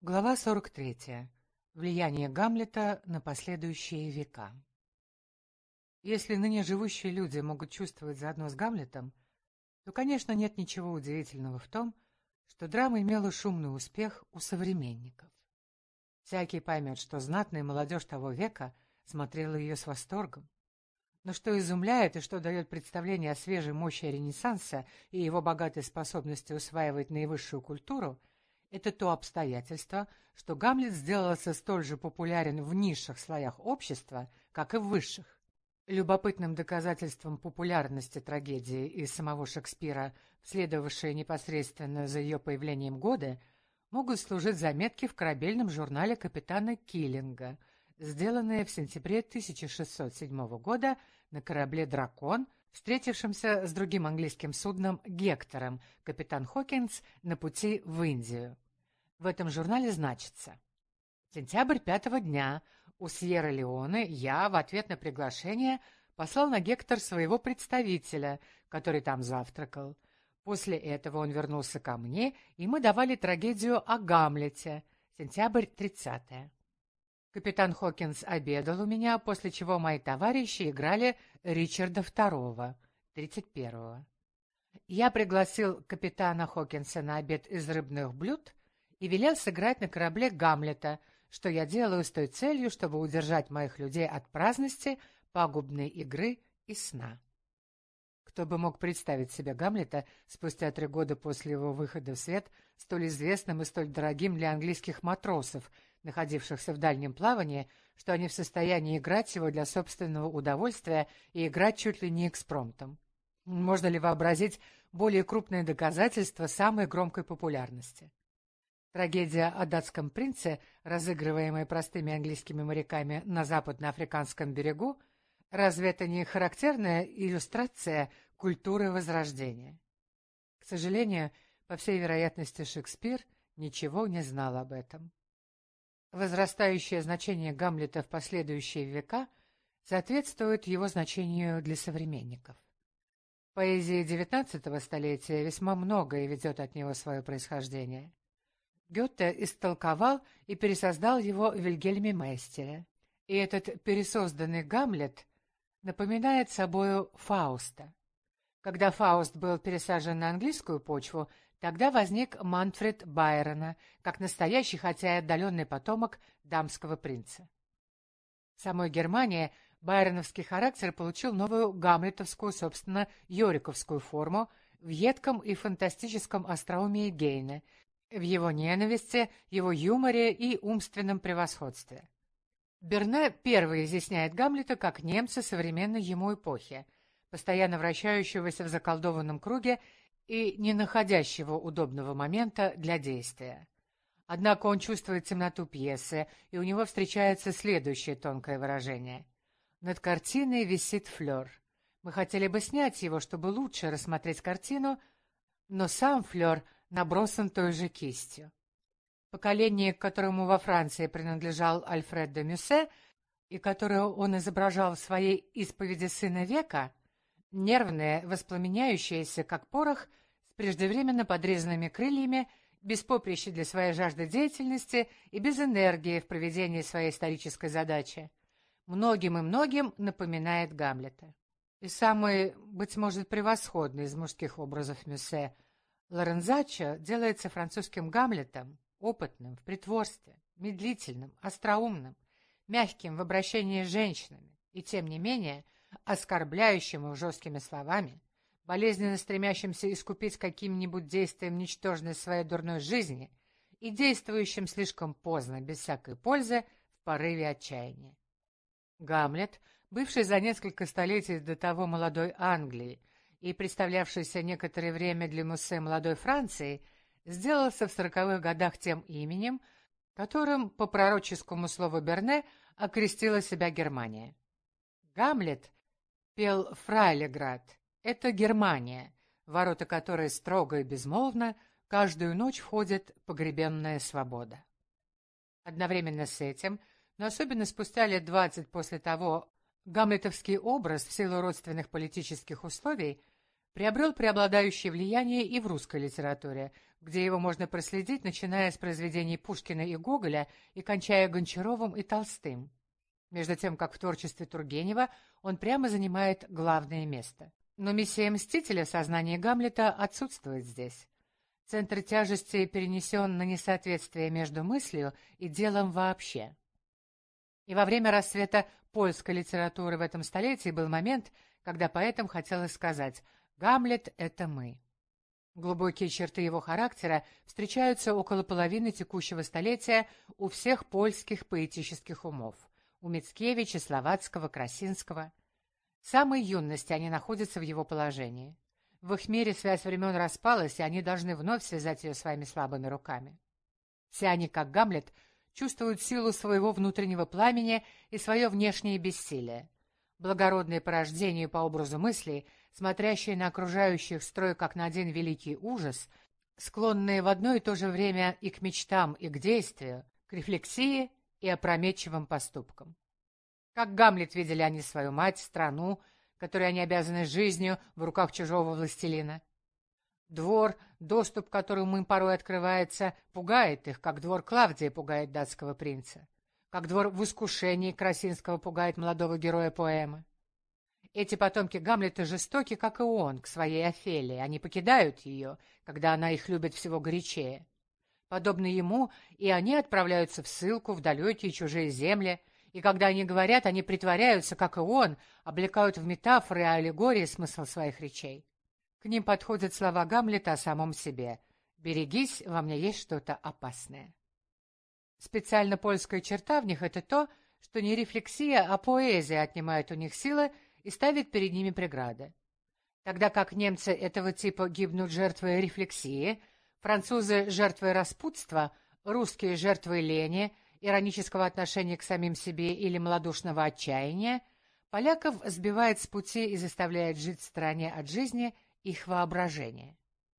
Глава 43. Влияние Гамлета на последующие века. Если ныне живущие люди могут чувствовать заодно с Гамлетом, то, конечно, нет ничего удивительного в том, что драма имела шумный успех у современников. Всякий поймет, что знатная молодежь того века смотрела ее с восторгом. Но что изумляет и что дает представление о свежей мощи Ренессанса и его богатой способности усваивать наивысшую культуру, это то обстоятельство, что Гамлет сделался столь же популярен в низших слоях общества, как и в высших. Любопытным доказательством популярности трагедии и самого Шекспира, следовавшие непосредственно за ее появлением годы, могут служить заметки в корабельном журнале капитана Киллинга, сделанные в сентябре 1607 года на корабле «Дракон», встретившемся с другим английским судном «Гектором», капитан Хокинс, на пути в Индию. В этом журнале значится: «Сентябрь 5-го дня у Сьерра-Леоне я в ответ на приглашение послал на Гектор своего представителя, который там завтракал. После этого он вернулся ко мне, и мы давали трагедию о Гамлете, сентябрь 30-е. Капитан Хокинс обедал у меня, после чего мои товарищи играли Ричарда II, 31-го. Я пригласил капитана Хокинса на обед из рыбных блюд и велел сыграть на корабле Гамлета, что я делаю с той целью, чтобы удержать моих людей от праздности, пагубной игры и сна». Кто бы мог представить себе Гамлета спустя 3 года после его выхода в свет, столь известным и столь дорогим для английских матросов, находившихся в дальнем плавании, что они в состоянии играть его для собственного удовольствия и играть чуть ли не экспромтом. Можно ли вообразить более крупное доказательство самой громкой популярности? Трагедия о датском принце, разыгрываемая простыми английскими моряками на западноафриканском берегу, разве это не характерная иллюстрация культуры Возрождения? К сожалению, по всей вероятности, Шекспир ничего не знал об этом. Возрастающее значение Гамлета в последующие века соответствует его значению для современников. Поэзия XIX столетия весьма многое ведет от него свое происхождение. Гёте истолковал и пересоздал его в Вильгельме Мейстере, и этот пересозданный Гамлет напоминает собою Фауста. Когда Фауст был пересажен на английскую почву, тогда возник Манфред Байрона, как настоящий, хотя и отдаленный потомок дамского принца. В самой Германии байроновский характер получил новую гамлетовскую, собственно, йориковскую форму в едком и фантастическом остроумии Гейне, в его ненависти, его юморе и умственном превосходстве. Берне первый изъясняет Гамлета как немца современной ему эпохи, постоянно вращающегося в заколдованном круге и не находящего удобного момента для действия. Однако он чувствует темноту пьесы, и у него встречается следующее тонкое выражение: «Над картиной висит флёр. Мы хотели бы снять его, чтобы лучше рассмотреть картину, но сам флёр набросан той же кистью». Поколение, к которому во Франции принадлежал Альфред де Мюссе и которое он изображал в своей «Исповеди сына века», нервное, воспламеняющееся, как порох, с преждевременно подрезанными крыльями, без поприща для своей жажды деятельности и без энергии в проведении своей исторической задачи, многим и многим напоминает Гамлета. И самый, быть может, превосходный из мужских образов Мюссе, Лорензачо, делается французским Гамлетом, опытным в притворстве, медлительным, остроумным, мягким в обращении с женщинами и, тем не менее, оскорбляющим их жесткими словами, болезненно стремящимся искупить каким-нибудь действием ничтожность своей дурной жизни и действующим слишком поздно, без всякой пользы, в порыве отчаяния. Гамлет, бывший за несколько столетий до того молодой Англии и представлявшийся некоторое время для Муссе молодой Франции, сделался в 40-х годах тем именем, которым, по пророческому слову Берне, окрестила себя Германия. Гамлет пел «Фрайлеград» — это Германия, в ворота которой строго и безмолвно каждую ночь входит погребенная свобода. Одновременно с этим, но особенно спустя лет 20 после того, гамлетовский образ в силу родственных политических условий приобрел преобладающее влияние и в русской литературе, где его можно проследить, начиная с произведений Пушкина и Гоголя и кончая Гончаровым и Толстым, между тем как в творчестве Тургенева он прямо занимает главное место. Но миссия Мстителя в сознании Гамлета отсутствует здесь. Центр тяжести перенесен на несоответствие между мыслью и делом вообще. И во время расцвета польской литературы в этом столетии был момент, когда поэтам хотелось сказать «Гамлет — это мы». Глубокие черты его характера встречаются около половины текущего столетия у всех польских поэтических умов – у Мицкевича, Словацкого, Красинского. С самой юности они находятся в его положении. В их мире связь времен распалась, и они должны вновь связать ее своими слабыми руками. Все они, как Гамлет, чувствуют силу своего внутреннего пламени и свое внешнее бессилие. Благородные по рождению по образу мыслей, смотрящие на окружающих строй как на один великий ужас, склонные в одно и то же время и к мечтам, и к действию, к рефлексии и опрометчивым поступкам. Как Гамлет видели они свою мать, страну, которой они обязаны жизнью в руках чужого властелина. Двор, доступ к которому им порой открывается, пугает их, как двор Клавдия пугает датского принца, как двор в искушении Красинского пугает молодого героя поэмы. Эти потомки Гамлета жестоки, как и он, к своей Офелии. Они покидают ее, когда она их любит всего горячее. Подобно ему, и они отправляются в ссылку в далекие чужие земли, и когда они говорят, они притворяются, как и он, облекают в метафоры и аллегории смысл своих речей. К ним подходят слова Гамлета о самом себе. «Берегись, во мне есть что-то опасное». Специально польская черта в них — это то, что не рефлексия, а поэзия отнимает у них силы и ставит перед ними преграды. Тогда как немцы этого типа гибнут жертвой рефлексии, французы — жертвой распутства, русские — жертвой лени, иронического отношения к самим себе или малодушного отчаяния, поляков сбивает с пути и заставляет жить в стороне от жизни их воображение.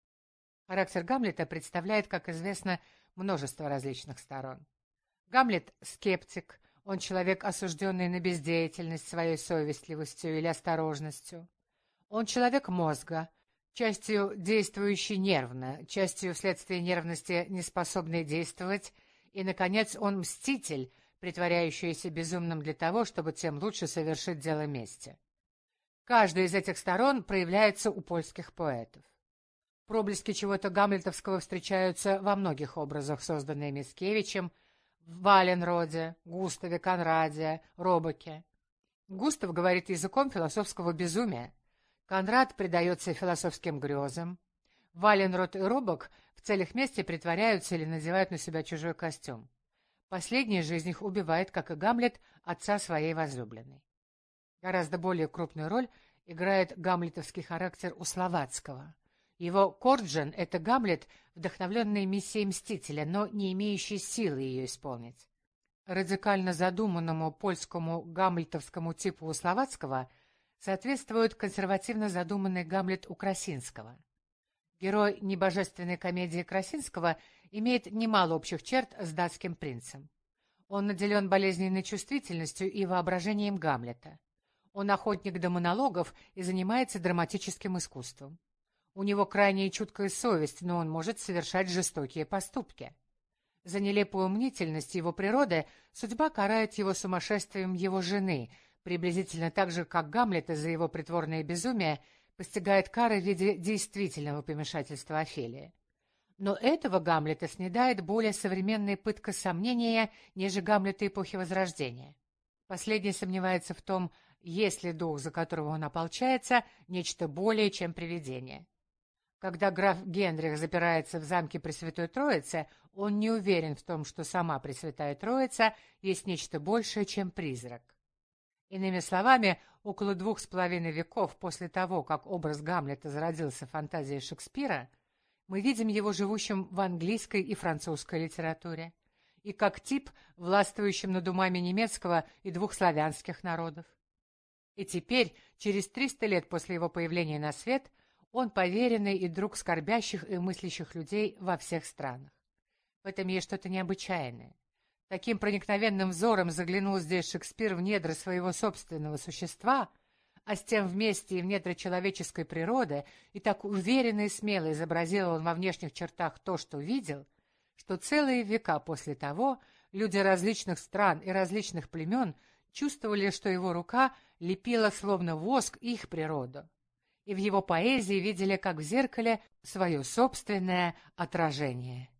Характер Гамлета представляет, как известно, множество различных сторон. Гамлет — скептик, он человек, осужденный на бездеятельность своей совестливостью или осторожностью. Он человек мозга, частью действующий нервно, частью вследствие нервности неспособный действовать, и, наконец, он мститель, притворяющийся безумным для того, чтобы тем лучше совершить дело мести. Каждая из этих сторон проявляется у польских поэтов. Проблески чего-то гамлетовского встречаются во многих образах, созданных Мицкевичем, в Валенроде, Густаве, Конраде, Робаке. Густав говорит языком философского безумия. Конрад предается философским грезам. Валенрод и Робак в целях мести притворяются или надевают на себя чужой костюм. Последний же из них убивает, как и Гамлет, отца своей возлюбленной. Гораздо более крупную роль играет гамлетовский характер у Словацкого. Его Корджен — это Гамлет, вдохновленный миссией Мстителя, но не имеющий силы ее исполнить. Радикально задуманному польскому гамлетовскому типу у Словацкого соответствует консервативно задуманный Гамлет у Красинского. Герой небожественной комедии Красинского имеет немало общих черт с датским принцем. Он наделен болезненной чувствительностью и воображением Гамлета. Он охотник до монологов и занимается драматическим искусством. У него крайняя чуткая совесть, но он может совершать жестокие поступки. За нелепую мнительность его природы судьба карает его сумасшествием его жены, приблизительно так же, как Гамлета за его притворное безумие постигает кара в виде действительного помешательства Офелии. Но этого Гамлета снедает более современная пытка сомнения, нежели Гамлета эпохи Возрождения. Последний сомневается в том, есть ли дух, за которого он ополчается, нечто более, чем привидение. Когда граф Генрих запирается в замке Пресвятой Троицы, он не уверен в том, что сама Пресвятая Троица есть нечто большее, чем призрак. Иными словами, около 2,5 веков после того, как образ Гамлета зародился в фантазии Шекспира, мы видим его живущим в английской и французской литературе, и как тип, властвующим над умами немецкого и 2 славянских народов. И теперь, через 300 лет после его появления на свет, он поверенный и друг скорбящих и мыслящих людей во всех странах. В этом есть что-то необычайное. Таким проникновенным взором заглянул здесь Шекспир в недра своего собственного существа, а с тем вместе и в недра человеческой природы, и так уверенно и смело изобразил он во внешних чертах то, что видел, что целые века после того люди различных стран и различных племен чувствовали, что его рука лепила словно воск их природу, и в его поэзии видели, как в зеркале, свое собственное отражение.